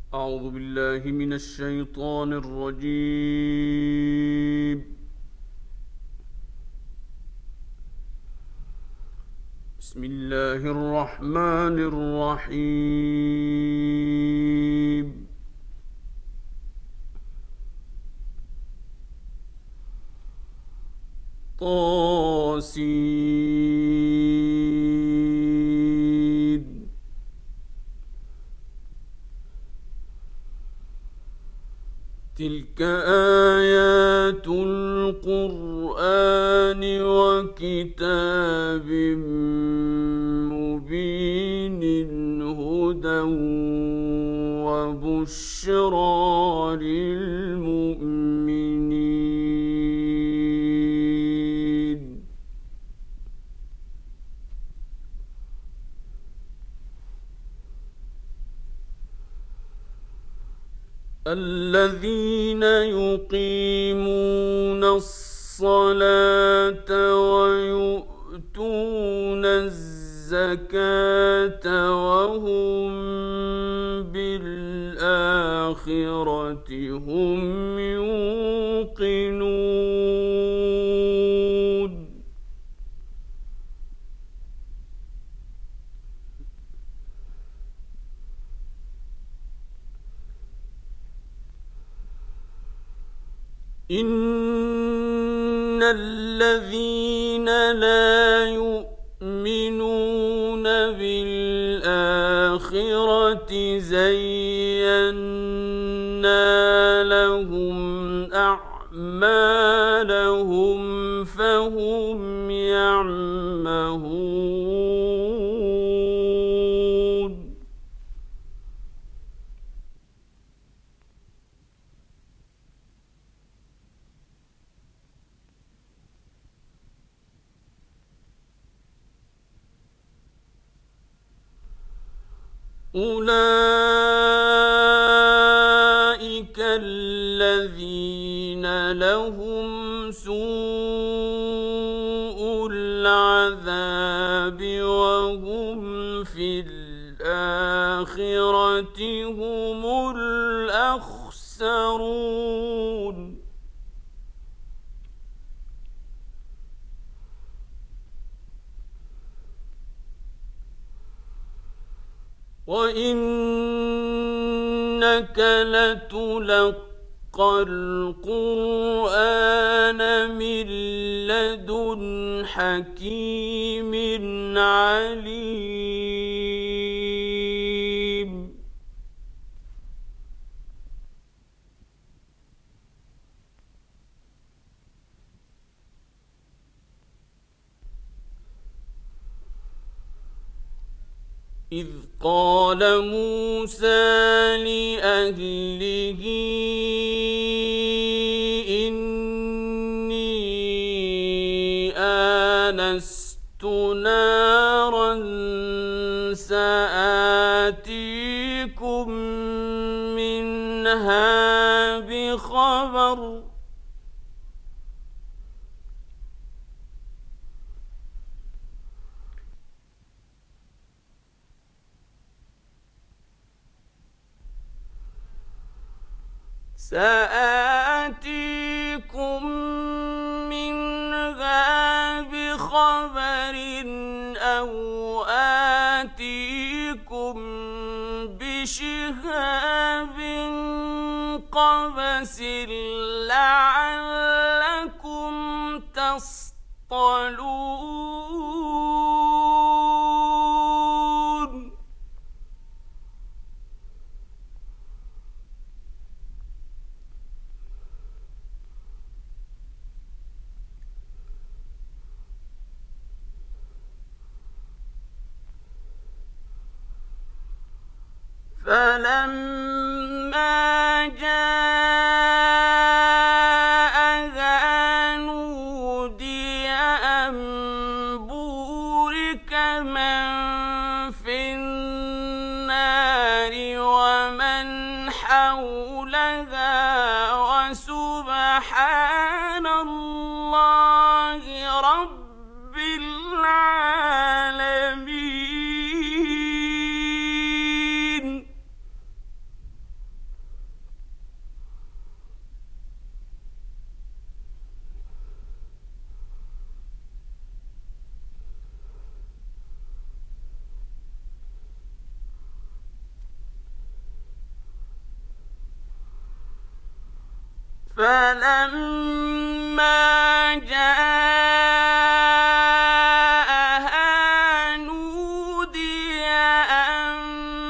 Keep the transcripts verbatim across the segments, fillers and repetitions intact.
أعوذ بالله من الشيطان الرجيم. بسم الله الرحمن الرحيم. طاسين. تلك آيات القرآن وكتاب مبين هدى وبشرى للمؤمنين. الذين يقيمون الصلاة ويؤتون الزكاة وهم بالآخرة هم يوقنون. إن الذين لا يؤمنون بالآخرة زينا لهم أعمالهم فهم يعمهون. أولئك الذين لهم سوء العذاب وهم في الآخرة هم الأخسرون. وإنك لتلقى القرآن من لدن حكيم عليم. إذ قال موسى لأهله إني آنست نارا سآتيكم منها بخبر سآتيكم منها بخبر أو آتيكم بشهاب قبس لعلكم تصطلون. فلما جاءها نودي أن بورك من في النار ومن حولها وسبحان الله رب العالمين. فلما جاءها نودي أن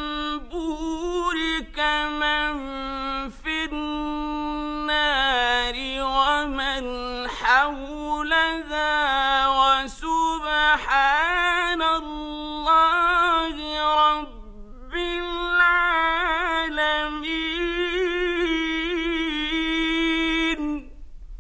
بورك من في النار ومن حولها وسبحان الله رب العالمين.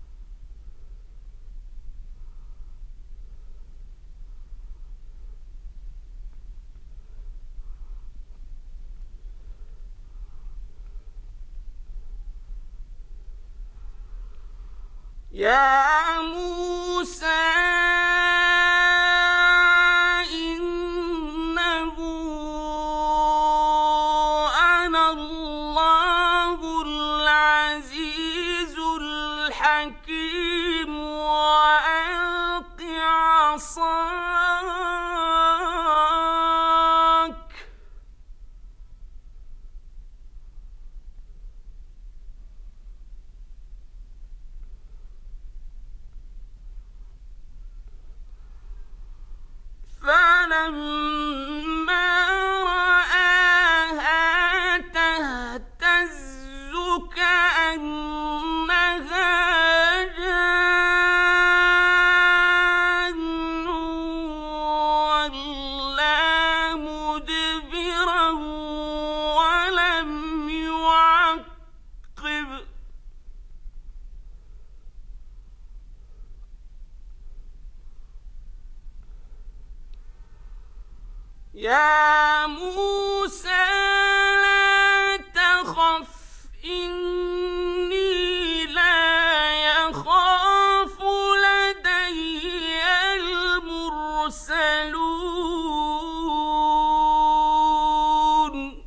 يا موسى إنه أنا الله العزيز الحكيم وألق عصاك. فلما رآها تهتز كأنها جان ولا مدبرا ولم يعقب. يا موسى لا تخف إني لا يخاف لدي المرسلون.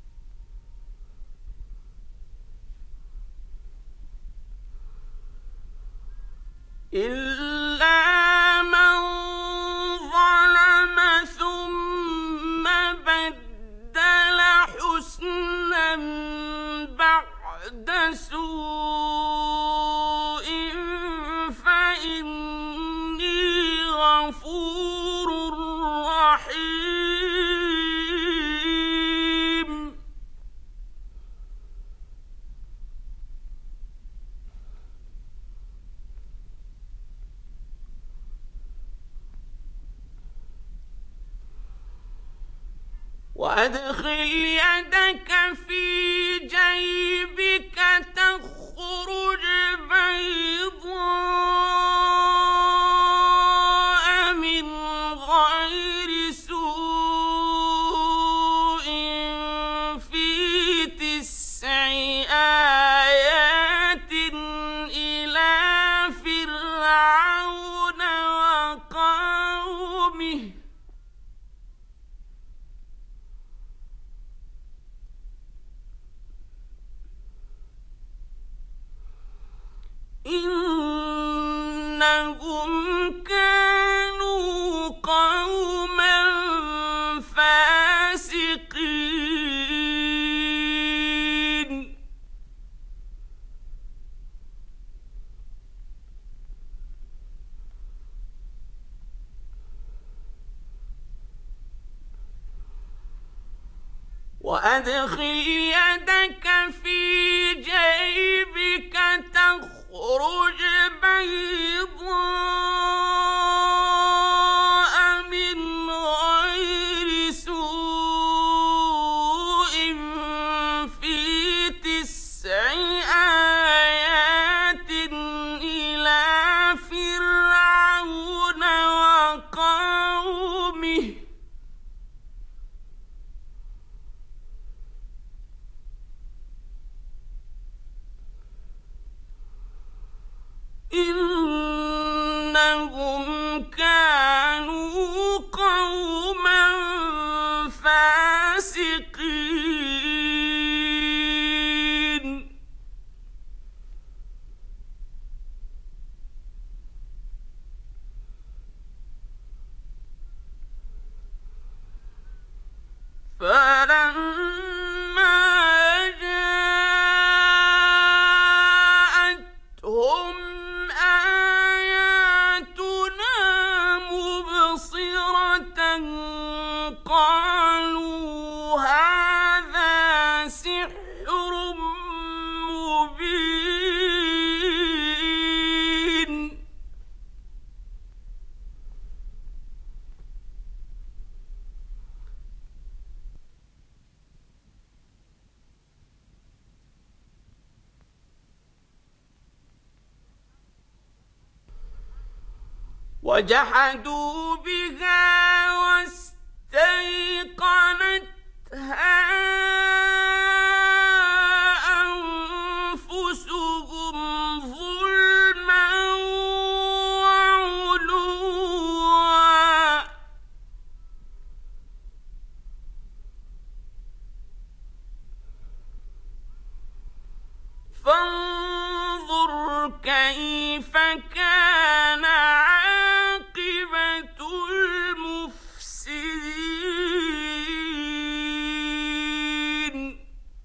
إلا من ظلم ثم بدل حسنا بعد سوء فإني غفور رحيم. وأدخل يدك في جيبك تخرج بيضاء من غير سوء في تسع آيات إلى فرعون وقومه إنهم كانوا قوما فاسقين. وأدخل يدك في جيبك تخرج بيضاء من غير سوء في تسع آيات إلى فرعون وقومه إنهم كانوا قوما فاسقين. فلما جاءت وجحدوا بها واستيقنتها أنفسهم ظلما وعلوا فانظر كيف كان عاقبة المفسدين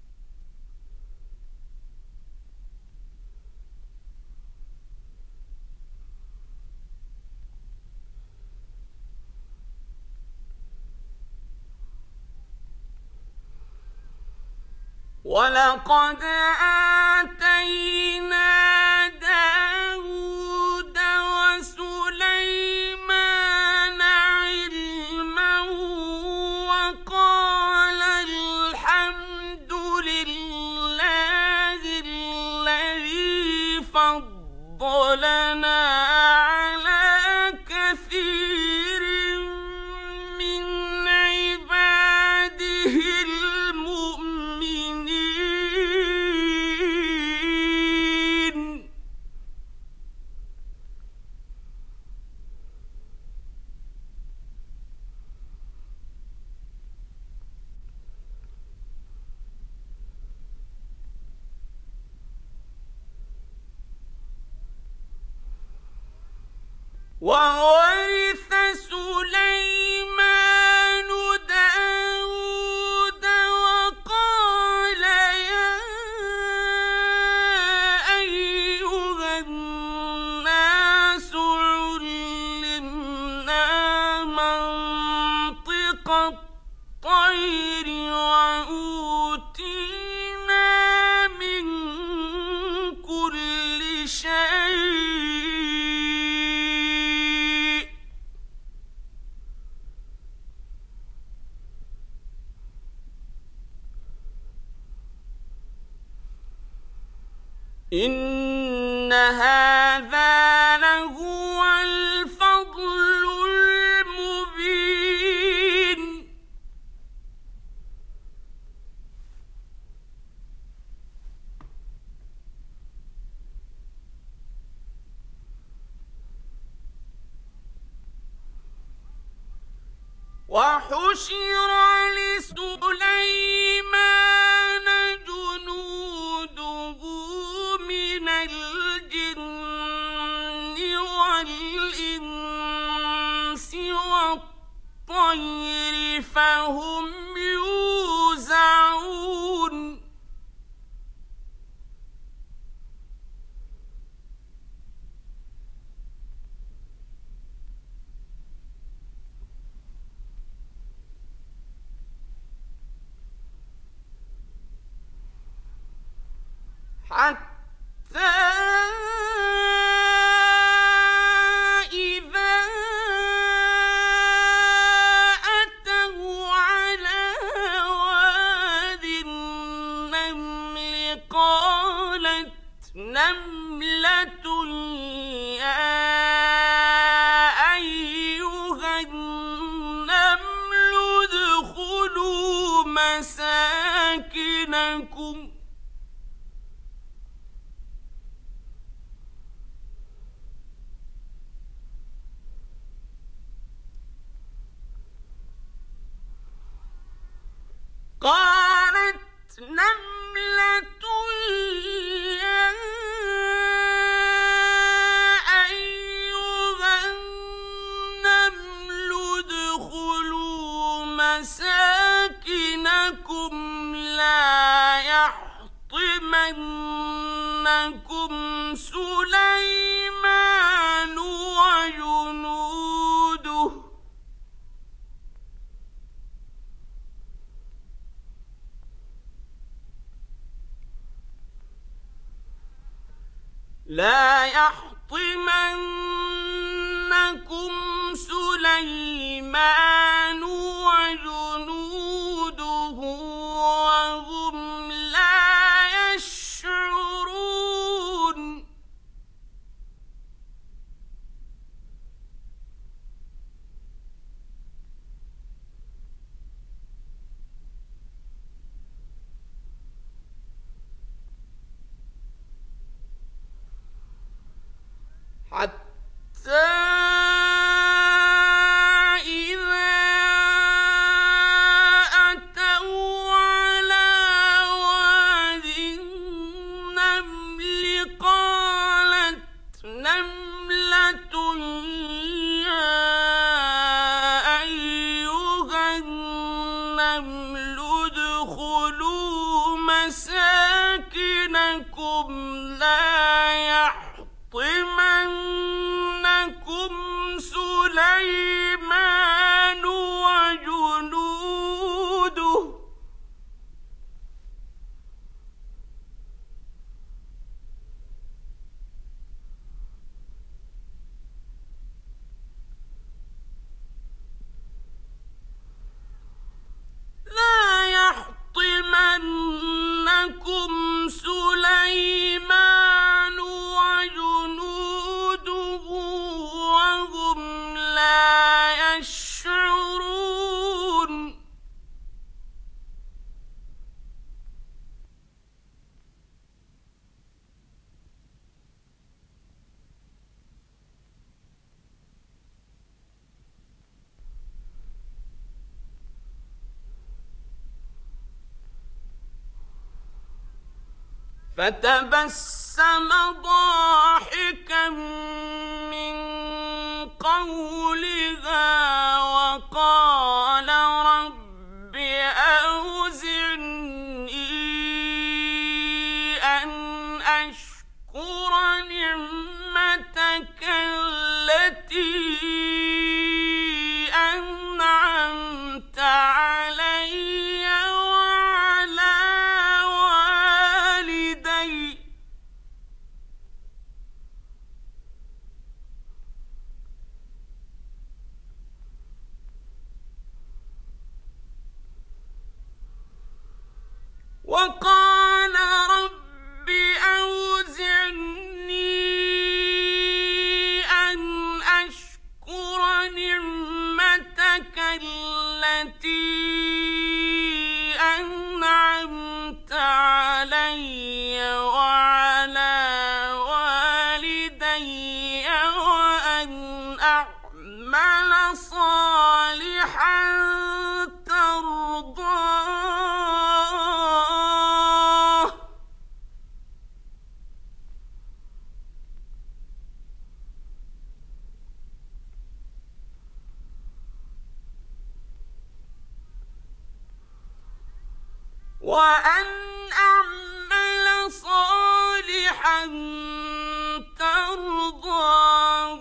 ولقد آتينا داود وسليمان علما وقال الحمد لله الذي فضلنا على كثير من عباده المؤمنين وورث سليمان داود وقال يا أيها الناس علمنا منطق الطير وأوتينا من كل شيء إن هذا لهو الفضل المبين وحشر لسليمان جنوده من الجن والإنس والطير فهم يوزعون حتى إذا أتوا على واد النمل قالت نملة يا أيها النمل ادخلوا مساكنكم قالت نملة يا أيها النمل ادخلوا مساكنكم لا يحطمنكم سليمان وجنوده لا يحطمنكم سليمان وجنوده وهم لا يشعرون حتى إذا أتوا على واد النمل قالت نملة يا أيها النمل ادخلوا مساكنكم لا يحطمنكم سليمان وجنوده لا يحطمنكم سليمان وجنوده وهم لا يشعرون فتبسم ضاحكا من قولها وقال رب أوزعني أن أشكر نعمتك التي أنعمت علي وعلى والدي وقال رب أوزعني أن أشكر نعمتك التي أنعمت علي وعلى والدي وأن أعمل صالحا ترضاه وأن أعمل صالحا ترضاه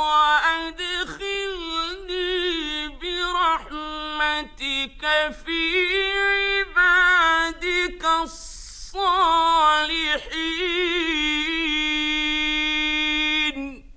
وأدخلني برحمتك في عبادك الصالحين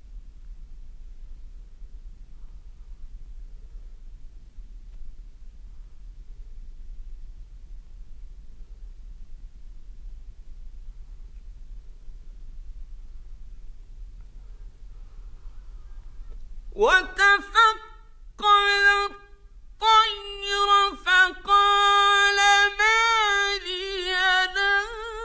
وتفقد الطير فقال ما لي لا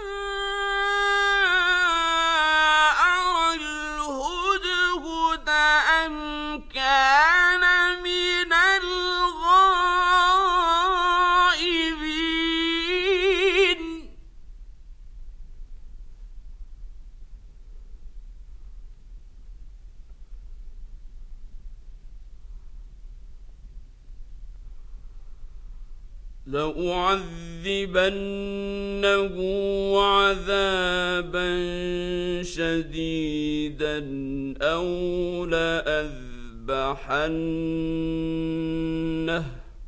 أرى الهدهد أم كان من الغائبين لأعذبنه عذابا شديدا أو لأذبحنه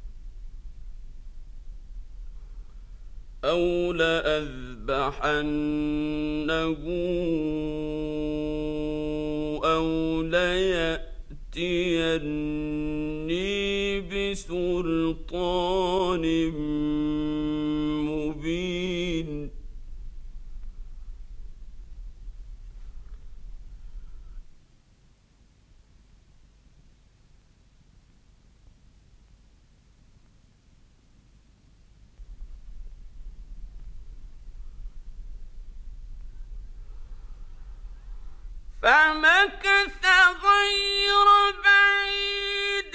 أو لأذبحنه أو ليأتيني بسلطان مبين فمكث غير بعيد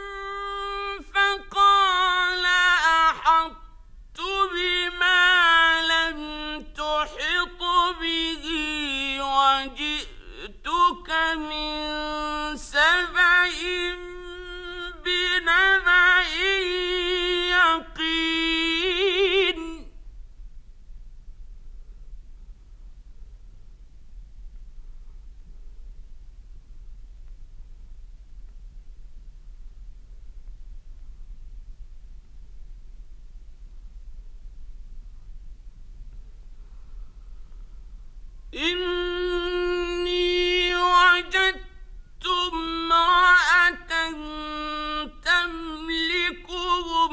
فقال أحطت بما لم تحط به وجئتك من سبأ بنبأ يقين. إني وجدت امرأة تملكهم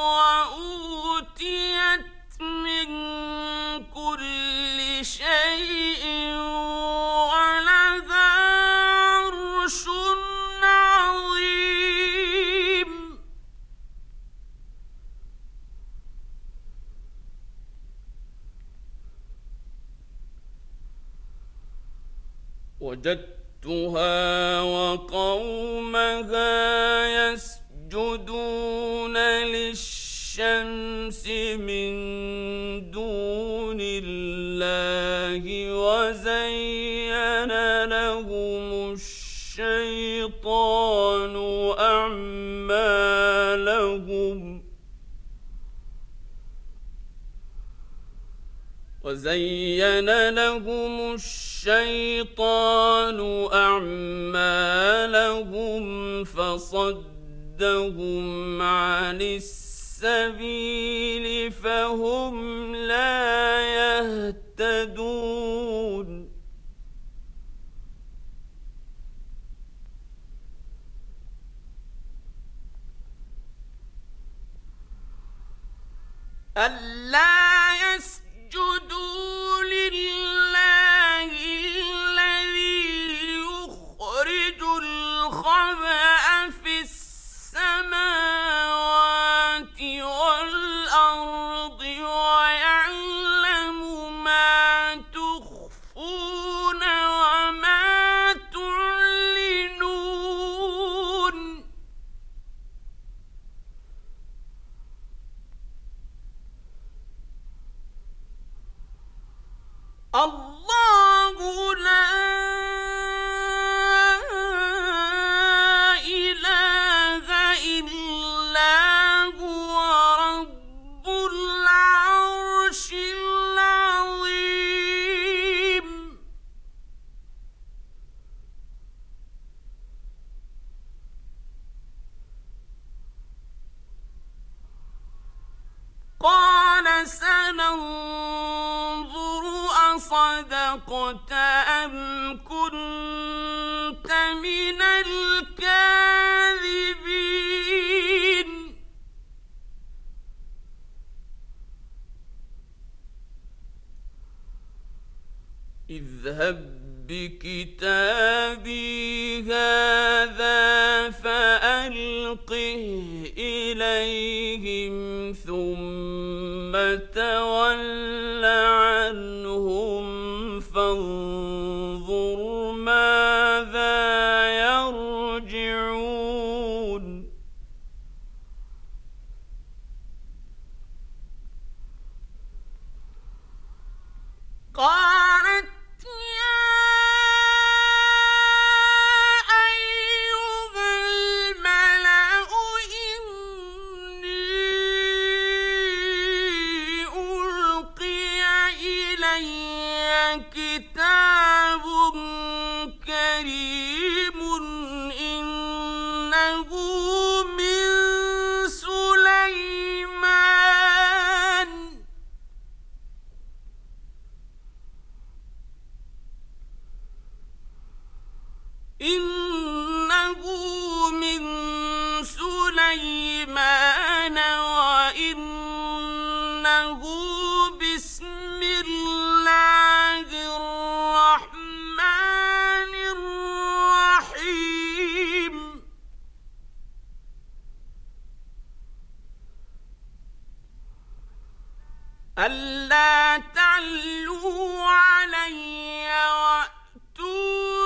وأوتيت من كل شيء ولها عرش عظيم. وجدتها وقومها يسجدون للشمس من دون الله وزين لهم الشيطان أعمالهم وزين لهم الشيطان أعمالهم فصدهم عن السبيل فهم لا يهتدون. ألا يسجدوا لله الذي يخرج الخبأ في السماوات والأرض ويعلم ما تخفون وما تعلنون. الله لا إله إلا هو رب العرش العظيم. قال سننظر أصدقت أم كنت من الكاذبين. اذهب بكتابي هذا فألقه إليهم ثم تول عنهم فانظر ماذا يرجعون. قالت كتاب كريم إنه من سليمان إنه من سليمان وإنه بسم الله الرحمن الرحيم. ألا تعلوا علي وأتوني